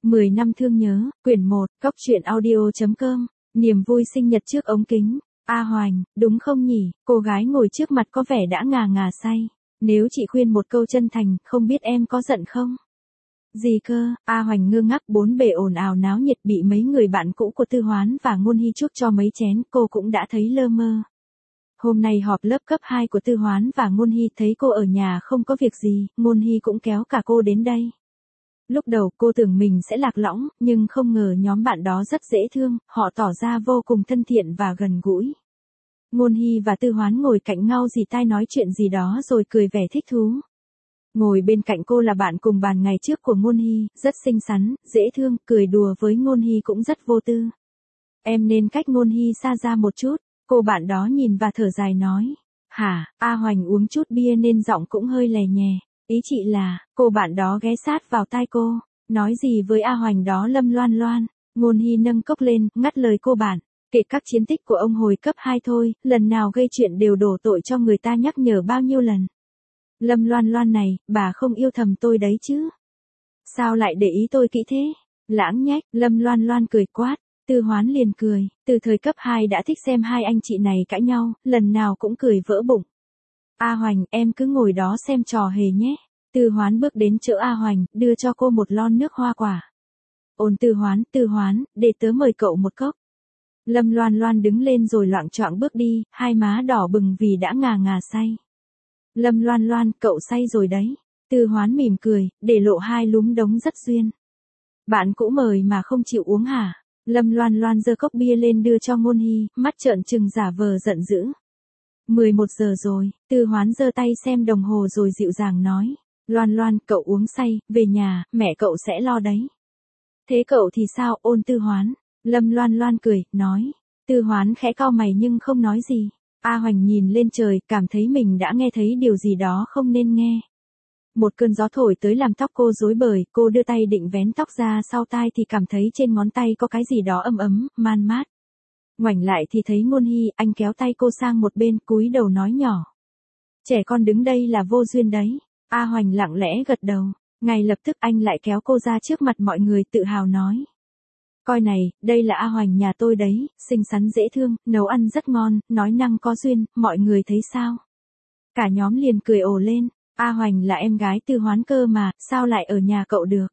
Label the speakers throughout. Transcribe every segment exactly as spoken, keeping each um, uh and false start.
Speaker 1: mười năm thương nhớ, quyển một, cóc truyện audio chấm com, niềm vui sinh nhật trước ống kính. A Hoành, đúng không nhỉ, cô gái ngồi trước mặt có vẻ đã ngà ngà say. Nếu chị khuyên một câu chân thành, không biết em có giận không? Gì cơ? A Hoành ngơ ngác, bốn bề ồn ào náo nhiệt, bị mấy người bạn cũ của Tư Hoán và Ngôn Hy chúc cho mấy chén, cô cũng đã thấy lơ mơ. Hôm nay họp lớp cấp hai của Tư Hoán và Ngôn Hy, thấy cô ở nhà không có việc gì, Ngôn Hy cũng kéo cả cô đến đây. Lúc đầu cô tưởng mình sẽ lạc lõng, nhưng không ngờ nhóm bạn đó rất dễ thương, họ tỏ ra vô cùng thân thiện và gần gũi. Ngôn Hy và Tư Hoán ngồi cạnh nhau dì tai nói chuyện gì đó rồi cười vẻ thích thú. Ngồi bên cạnh cô là bạn cùng bàn ngày trước của Ngôn Hy, rất xinh xắn, dễ thương, cười đùa với Ngôn Hy cũng rất vô tư. Em nên cách Ngôn Hy xa ra một chút, cô bạn đó nhìn và thở dài nói. Hả? A Hoành uống chút bia nên giọng cũng hơi lè nhè. Ý chị là, cô bạn đó ghé sát vào tai cô, nói gì với A Hoành đó Lâm Loan Loan. Ngôn Hy nâng cốc lên, ngắt lời cô bạn. Kể các chiến tích của ông hồi cấp hai thôi, lần nào gây chuyện đều đổ tội cho người ta nhắc nhở bao nhiêu lần. Lâm Loan Loan này, bà không yêu thầm tôi đấy chứ? Sao lại để ý tôi kỹ thế? Lãng nhách, Lâm Loan Loan cười quát. Tư Hoán liền cười, từ thời cấp hai đã thích xem hai anh chị này cãi nhau, lần nào cũng cười vỡ bụng. A Hoành, em cứ ngồi đó xem trò hề nhé. Tư Hoán bước đến chỗ A Hoành, đưa cho cô một lon nước hoa quả. Ôn Tư Hoán, Tư Hoán, để tớ mời cậu một cốc. Lâm Loan Loan đứng lên rồi loạng choạng bước đi, hai má đỏ bừng vì đã ngà ngà say. Lâm Loan Loan, cậu say rồi đấy. Tư Hoán mỉm cười, để lộ hai lúm đống rất duyên. Bạn cũ mời mà không chịu uống hả? Lâm Loan Loan giơ cốc bia lên đưa cho Ngôn Hy, mắt trợn trừng giả vờ giận dữ. mười một giờ rồi, Tư Hoán giơ tay xem đồng hồ rồi dịu dàng nói. Loan Loan, cậu uống say, về nhà, mẹ cậu sẽ lo đấy. Thế cậu thì sao? Ôn Tư Hoán. Lâm Loan Loan cười, nói. Tư Hoán khẽ cau mày nhưng không nói gì. A Hoành nhìn lên trời, cảm thấy mình đã nghe thấy điều gì đó không nên nghe. Một cơn gió thổi tới làm tóc cô rối bời, cô đưa tay định vén tóc ra sau tai thì cảm thấy trên ngón tay có cái gì đó ấm ấm, man mát. Ngoảnh lại thì thấy Ngôn Hy, anh kéo tay cô sang một bên, cúi đầu nói nhỏ. Trẻ con đứng đây là vô duyên đấy. A Hoành lặng lẽ gật đầu, ngay lập tức anh lại kéo cô ra trước mặt mọi người tự hào nói. Coi này, đây là A Hoành nhà tôi đấy, xinh xắn dễ thương, nấu ăn rất ngon, nói năng có duyên, mọi người thấy sao? Cả nhóm liền cười ồ lên. A Hoành là em gái Tư Hoán cơ mà, sao lại ở nhà cậu được?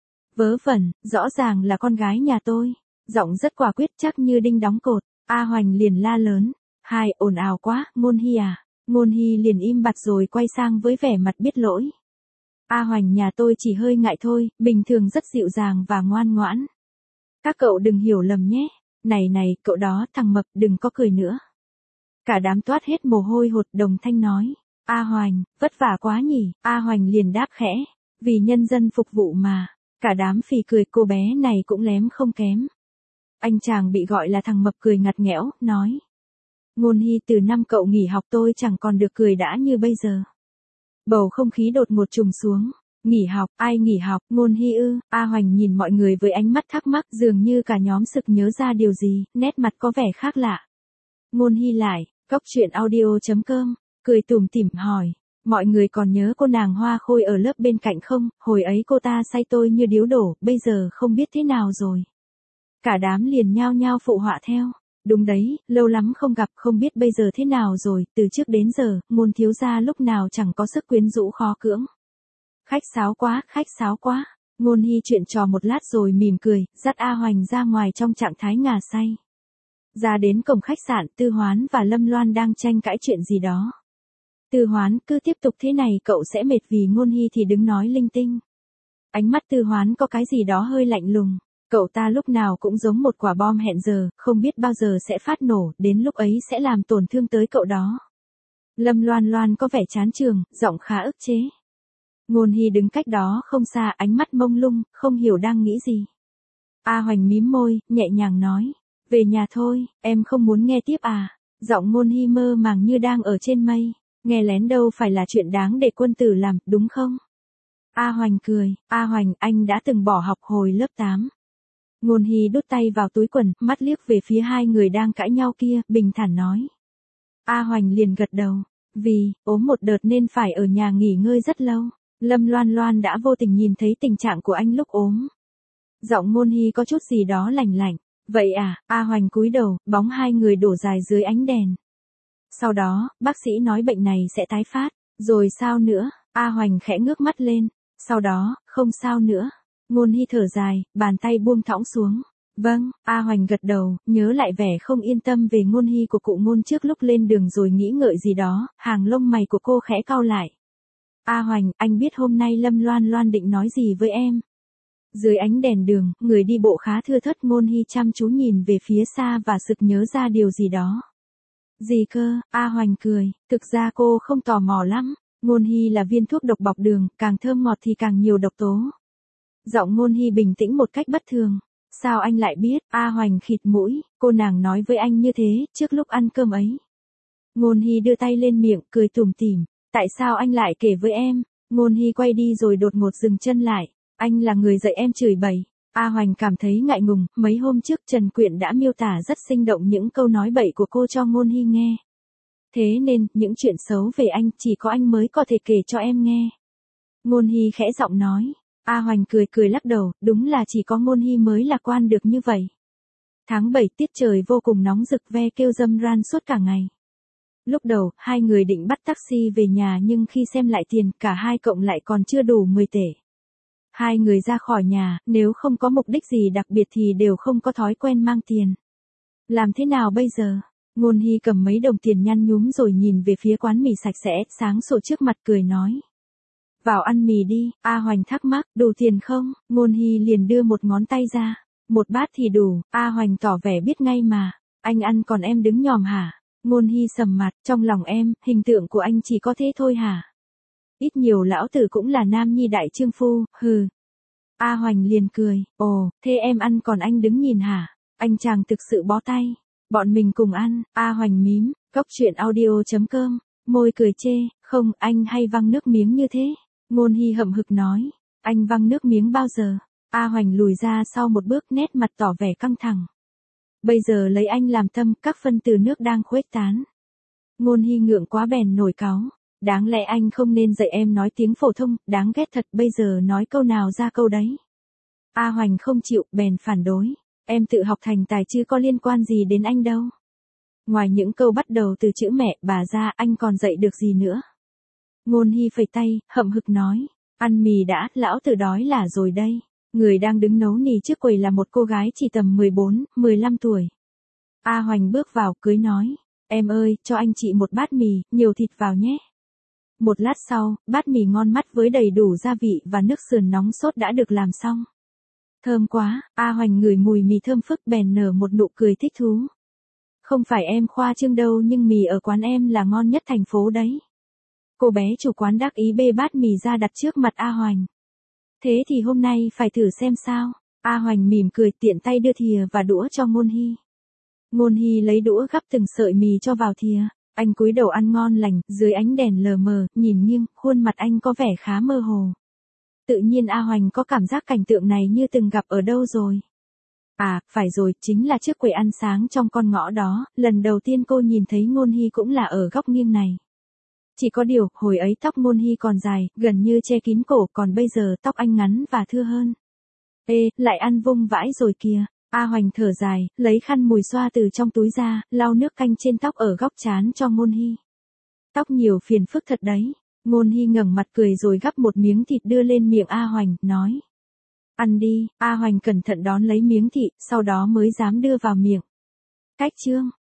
Speaker 1: Vớ vẩn, rõ ràng là con gái nhà tôi. Giọng rất quả quyết chắc như đinh đóng cột. A Hoành liền la lớn. Hai, ồn ào quá, Ngôn Hy à? Ngôn Hy liền im bặt rồi quay sang với vẻ mặt biết lỗi. A Hoành nhà tôi chỉ hơi ngại thôi, bình thường rất dịu dàng và ngoan ngoãn. Các cậu đừng hiểu lầm nhé. Này này, cậu đó, thằng mập, đừng có cười nữa. Cả đám toát hết mồ hôi hột, đồng thanh nói. A Hoành, vất vả quá nhỉ? A Hoành liền đáp khẽ. Vì nhân dân phục vụ mà. Cả đám phì cười, cô bé này cũng lém không kém. Anh chàng bị gọi là thằng mập cười ngặt nghẽo, nói. Ngôn Hy, từ năm cậu nghỉ học tôi chẳng còn được cười đã như bây giờ. Bầu không khí đột ngột trùng xuống. Nghỉ học, ai nghỉ học? Ngôn Hy ư? A Hoành nhìn mọi người với ánh mắt thắc mắc, dường như cả nhóm sực nhớ ra điều gì, nét mặt có vẻ khác lạ. Ngôn Hy lại, cóc truyện audio chấm com, cười tủm tỉm hỏi. Mọi người còn nhớ cô nàng Hoa Khôi ở lớp bên cạnh không? Hồi ấy cô ta say tôi như điếu đổ, bây giờ không biết thế nào rồi. Cả đám liền nhao nhao phụ họa theo. Đúng đấy, lâu lắm không gặp, không biết bây giờ thế nào rồi, từ trước đến giờ, Ngôn thiếu gia lúc nào chẳng có sức quyến rũ khó cưỡng. Khách sáo quá, khách sáo quá. Ngôn Hy chuyện trò một lát rồi mỉm cười, dắt A Hoành ra ngoài trong trạng thái ngà say. Ra đến cổng khách sạn, Tư Hoán và Lâm Loan đang tranh cãi chuyện gì đó. Tư Hoán, cứ tiếp tục thế này cậu sẽ mệt, vì Ngôn Hy thì đứng nói linh tinh. Ánh mắt Tư Hoán có cái gì đó hơi lạnh lùng. Cậu ta lúc nào cũng giống một quả bom hẹn giờ, không biết bao giờ sẽ phát nổ, đến lúc ấy sẽ làm tổn thương tới cậu đó. Lâm Loan Loan có vẻ chán chường, giọng khá ức chế. Ngôn Hy đứng cách đó không xa, ánh mắt mông lung, không hiểu đang nghĩ gì. A Hoành mím môi, nhẹ nhàng nói. Về nhà thôi, em không muốn nghe tiếp à? Giọng Ngôn Hy mơ màng như đang ở trên mây. Nghe lén đâu phải là chuyện đáng để quân tử làm, đúng không? A Hoành cười. A Hoành, anh đã từng bỏ học hồi lớp tám. Ngôn Hy đút tay vào túi quần, mắt liếc về phía hai người đang cãi nhau kia, bình thản nói. A Hoành liền gật đầu. Vì, ốm một đợt nên phải ở nhà nghỉ ngơi rất lâu. Lâm Loan Loan đã vô tình nhìn thấy tình trạng của anh lúc ốm. Giọng Ngôn Hy có chút gì đó lạnh lạnh. Vậy à, A Hoành cúi đầu, bóng hai người đổ dài dưới ánh đèn. Sau đó, bác sĩ nói bệnh này sẽ tái phát. Rồi sao nữa? A Hoành khẽ ngước mắt lên. Sau đó, không sao nữa. Ngôn Hy thở dài, bàn tay buông thõng xuống. Vâng, A Hoành gật đầu, nhớ lại vẻ không yên tâm về Ngôn Hy của cụ Ngôn trước lúc lên đường rồi nghĩ ngợi gì đó, hàng lông mày của cô khẽ cau lại. A Hoành, anh biết hôm nay Lâm Loan Loan định nói gì với em? Dưới ánh đèn đường, người đi bộ khá thưa thớt. Ngôn Hy chăm chú nhìn về phía xa và sực nhớ ra điều gì đó. Gì cơ? A Hoành cười, thực ra cô không tò mò lắm. Ngôn Hy là viên thuốc độc bọc đường, càng thơm ngọt thì càng nhiều độc tố. Giọng Ngôn Hy bình tĩnh một cách bất thường. Sao anh lại biết? A Hoành khịt mũi, cô nàng nói với anh như thế, trước lúc ăn cơm ấy. Ngôn Hy đưa tay lên miệng, cười tủm tỉm. Tại sao anh lại kể với em? Ngôn Hy quay đi rồi đột ngột dừng chân lại. Anh là người dạy em chửi bậy. A Hoành cảm thấy ngại ngùng, mấy hôm trước Trần Quyện đã miêu tả rất sinh động những câu nói bậy của cô cho Ngôn Hy nghe. Thế nên, những chuyện xấu về anh chỉ có anh mới có thể kể cho em nghe. Ngôn Hy khẽ giọng nói. A Hoành cười cười lắc đầu, đúng là chỉ có Ngôn Hy mới lạc quan được như vậy. Tháng bảy tiết trời vô cùng nóng rực, ve kêu râm ran suốt cả ngày. Lúc đầu, hai người định bắt taxi về nhà nhưng khi xem lại tiền, cả hai cộng lại còn chưa đủ mười tể. Hai người ra khỏi nhà, nếu không có mục đích gì đặc biệt thì đều không có thói quen mang tiền. Làm thế nào bây giờ? Ngôn Hy cầm mấy đồng tiền nhăn nhúm rồi nhìn về phía quán mì sạch sẽ, sáng sủa trước mặt cười nói. Vào ăn mì đi. A Hoành thắc mắc, đủ tiền không? Ngôn Hy liền đưa một ngón tay ra. Một bát thì đủ. A Hoành tỏ vẻ biết ngay mà. Anh ăn còn em đứng nhòm hả? Ngôn Hy sầm mặt, trong lòng em, hình tượng của anh chỉ có thế thôi hả? Ít nhiều lão tử cũng là nam nhi đại trương phu, hừ. A Hoành liền cười, ồ, thế em ăn còn anh đứng nhìn hả? Anh chàng thực sự bó tay. Bọn mình cùng ăn. A Hoành mím, cốc truyện audio chấm com, môi cười chê, không, anh hay văng nước miếng như thế. Ngôn Hy hậm hực nói, anh văng nước miếng bao giờ? A Hoành lùi ra sau một bước, nét mặt tỏ vẻ căng thẳng. Bây giờ lấy anh làm tâm, các phân từ nước đang khuếch tán. Ngôn Hy ngượng quá bèn nổi cáu. Đáng lẽ anh không nên dạy em nói tiếng phổ thông, đáng ghét thật, bây giờ nói câu nào ra câu đấy. A Hoành không chịu, bèn phản đối. Em tự học thành tài chứ có liên quan gì đến anh đâu. Ngoài những câu bắt đầu từ chữ mẹ, bà ra, anh còn dạy được gì nữa. Ngôn Hy phẩy tay, hậm hực nói. Ăn mì đã, lão tử đói là rồi đây. Người đang đứng nấu nì trước quầy là một cô gái chỉ tầm mười bốn, mười lăm tuổi. A Hoành bước vào, cưới nói. Em ơi, cho anh chị một bát mì, nhiều thịt vào nhé. Một lát sau, bát mì ngon mắt với đầy đủ gia vị và nước sườn nóng sốt đã được làm xong. Thơm quá, A Hoành ngửi mùi mì thơm phức bèn nở một nụ cười thích thú. Không phải em khoa trương đâu nhưng mì ở quán em là ngon nhất thành phố đấy. Cô bé chủ quán đắc ý bê bát mì ra đặt trước mặt A Hoành. Thế thì hôm nay phải thử xem sao. A Hoành mỉm cười tiện tay đưa thìa và đũa cho Ngôn Hy. Ngôn Hy lấy đũa gắp từng sợi mì cho vào thìa. Anh cúi đầu ăn ngon lành, dưới ánh đèn lờ mờ, nhìn nghiêng, khuôn mặt anh có vẻ khá mơ hồ. Tự nhiên A Hoành có cảm giác cảnh tượng này như từng gặp ở đâu rồi. À, phải rồi, chính là trước quầy ăn sáng trong con ngõ đó, lần đầu tiên cô nhìn thấy Ngôn Hy cũng là ở góc nghiêng này. Chỉ có điều, hồi ấy tóc Ngôn Hy còn dài, gần như che kín cổ, còn bây giờ tóc anh ngắn và thưa hơn. Ê, lại ăn vung vãi rồi kìa. A Hoành thở dài, lấy khăn mùi xoa từ trong túi ra, lau nước canh trên tóc ở góc trán cho Ngôn Hy. Tóc nhiều phiền phức thật đấy. Ngôn Hy ngẩng mặt cười rồi gắp một miếng thịt đưa lên miệng A Hoành, nói. Ăn đi. A Hoành cẩn thận đón lấy miếng thịt, sau đó mới dám đưa vào miệng. Cách chương.